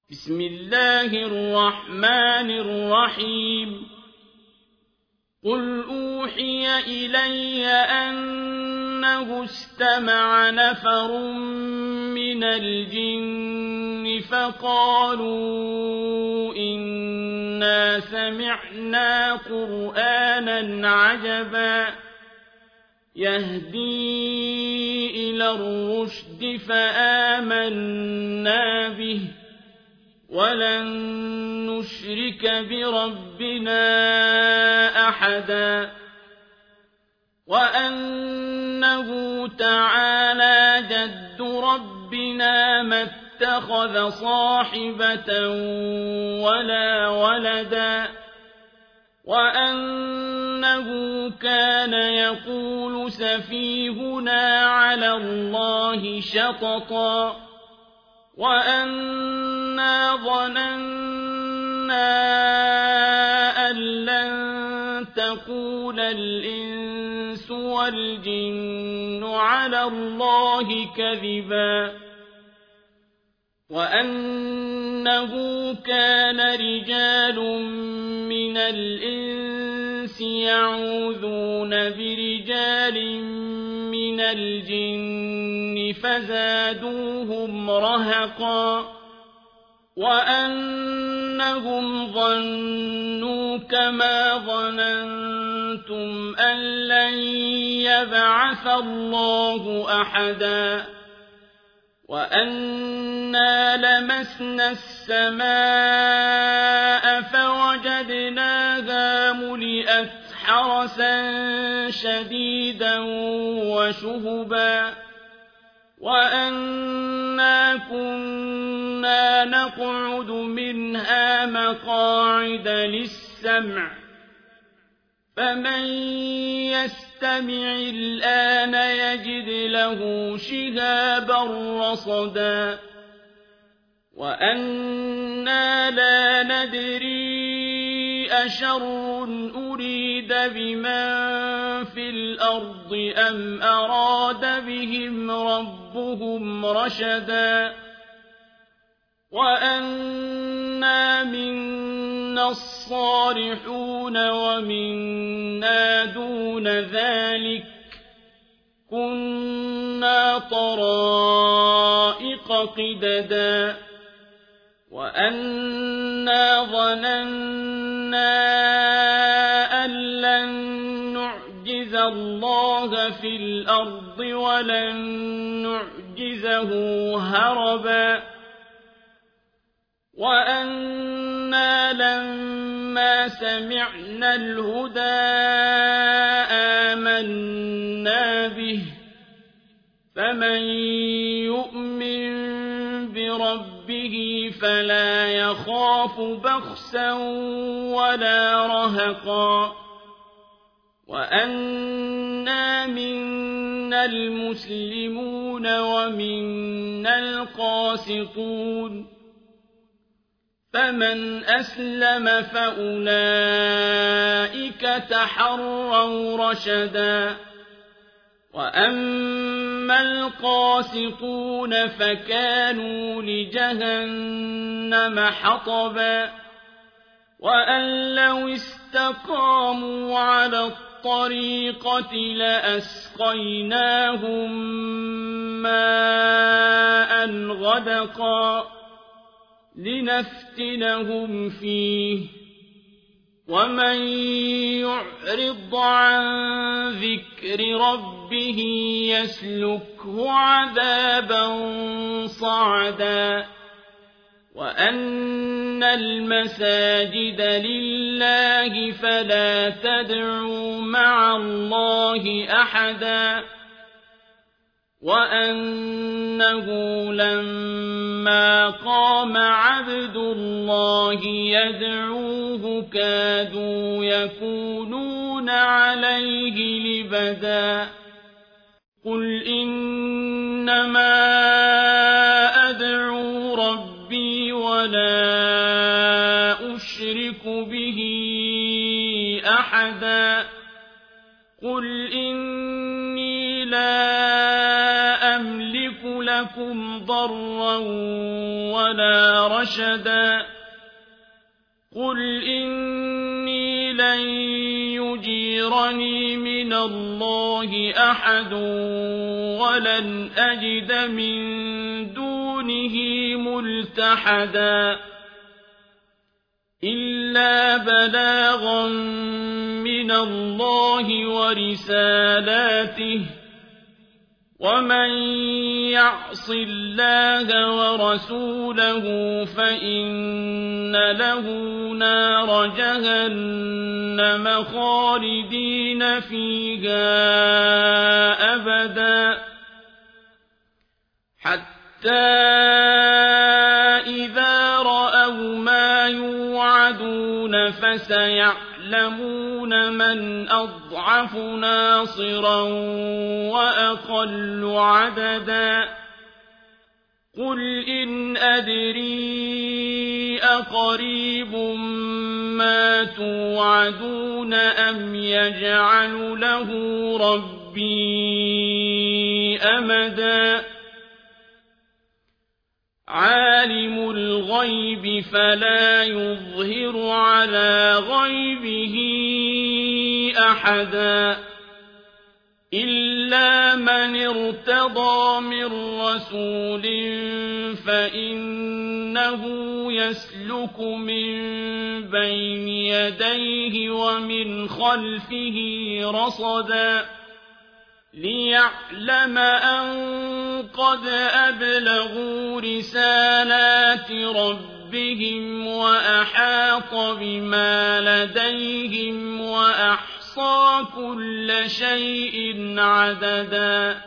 بسم الله الرحمن الرحيم قل أوحي إلي أنه استمع نفر من الجن فقالوا إنا سمعنا قرآنا عجبا يهدي إلى الرشد فآمنا به ولن نشرك بربنا أحدا وأنه تعالى جد ربنا ما اتخذ صاحبة ولا ولدا وأنه كان يقول سفيهنا على الله شططا وأنا ظننا أن لن تقول الإنس والجن على الله كذبا وأنه كان رجال من الإنس يعوذون برجال من الجن فزادوهم رهقا وأنهم ظنوا كما ظننتم أن لن يبعث الله أحدا وأنا لمسنا السماء فوجدناها ملئت حرسا شديدا وشهبا وأنا كنا نقعد منها مقاعد للسمع فمن يستمع الآن يجد له شهابا رصدا وأنا لا ندري أشر أريد بمن في الأرض أم أراد بهم ربهم رشدا وأنا منا الصالحون ومنا دون ذلك كنا طرائق قددا وأنا ظننا أن لن نعجز الله في الأرض ولن نعجزه هربا وأنا لما سمعنا الهدى آمنا به فمن يؤمن بربه فلا يخاف بخسا ولا رهقا وأنا منا المسلمون ومنا القاسطون فمن أسلم فأولئك تحروا رشدا وأما القاسطون فكانوا لجهنم حطبا وأن لو استقاموا على الطريقة لأسقيناهم ماء غدقا لنفتنهم فيه ومن يعرض عن ذكر ربه يسلكه عذابا صعدا وأن المساجد لله فلا تدعوا مع الله أحدا وأنه لما قام عبد الله يدعوه كادوا يكونون عليه لبدا قل إنما أدعو ربي ولا أشرك به أحدا قل إني لا أملك لكم ضرا ولا رشدا قل إني لن يجيرني من الله أحد ولن أجد من دونه ملتحدا إلا بلاغا من الله ورسالاته ومن يعص الله ورسوله فإن له نار جهنم خالدين فيها أبدا حتى إذا رأوا ما يوعدون فسيعلمون من أضعف ناصرا وأقل عددا قل إن أدري أقريب ما توعدون أم يجعل له ربي أمدا عالم الغيب فلا يظهر على غيبه أحدا إلا من ارتضى من رسول فإنه يسلك من بين يديه ومن خلفه رصدا ليعلم أن قد أبلغوا رسالات ربهم وأحاط بما لديهم وأحصى كل شيء عددا